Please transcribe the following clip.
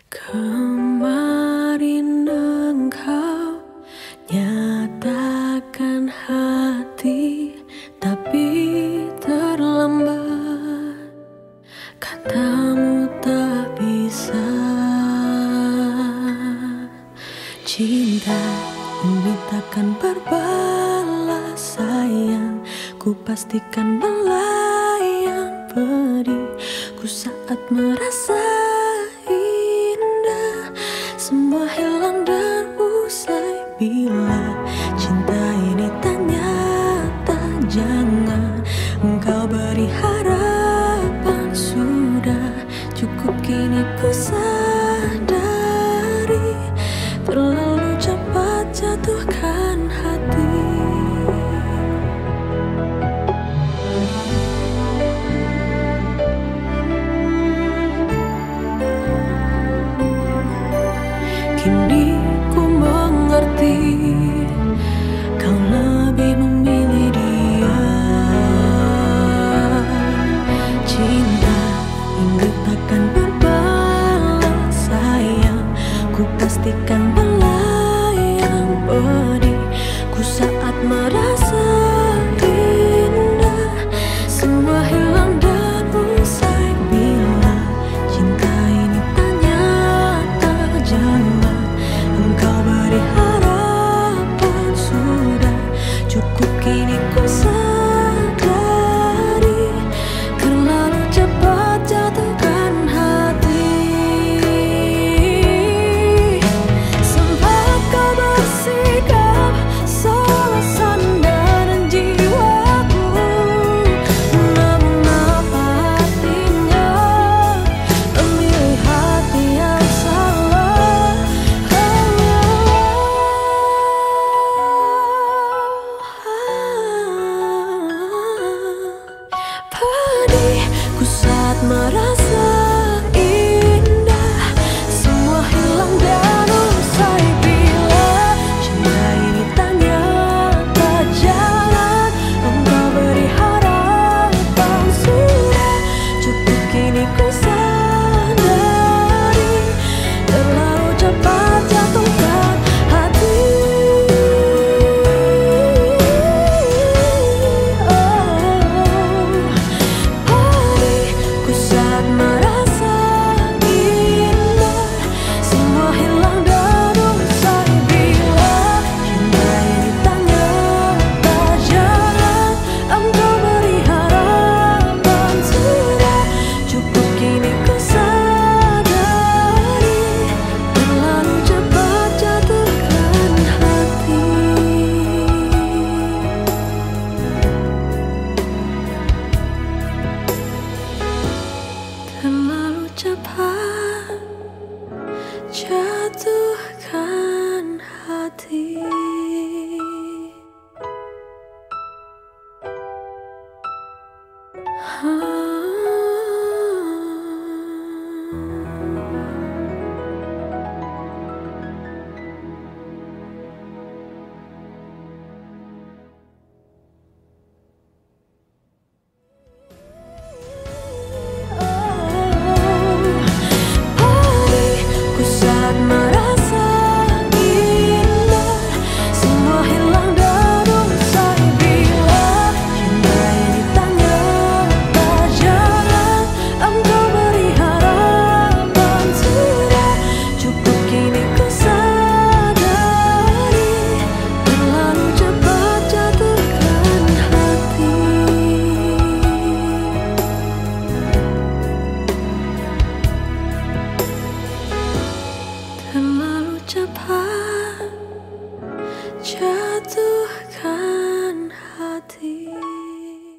Kemarin engkau nyatakan hati, tapi terlambat. Katamu tak bisa. Cinta ini takkan berbalas sayang, ku pastikan melayang pedihku saat merasa indah. Semua hilang dan usai bila cinta ini tak nyata. Jangan engkau beri harapan, sudah cukup kini ku sadari terlalu cepat jatuhkan hati. Kini ku mengerti, kau lebih memilih dia. Cinta ini takkan berbalas sayang, ku pastikan melayang pedihku saat merasa indah. Semua hilang dan usai bila cinta ini tak nyata. Jangan engkau beri harapan, sudah cukup kini ku sadari terlalu cepat jatuhkan hati. Sempat kau bersikap salah sandaran jiwaku, namun apa artinya memilih hati yang salah. Pedihku saat merasa indah, semua hilang dan usai bila cinta ini tak nyata. Jangan engkau beri harapan, sudah cukup kini ku sadari terlalu cepat jatuhkan hati. Pedihku saat merasa indah, semua hilang dan usai bila cinta ini tak nyata. Jangan engkau beri harapan, sudah cukup kini ku sadari terlalu cepat jatuhkan hati. Terlalu cepat jatuhkan hati.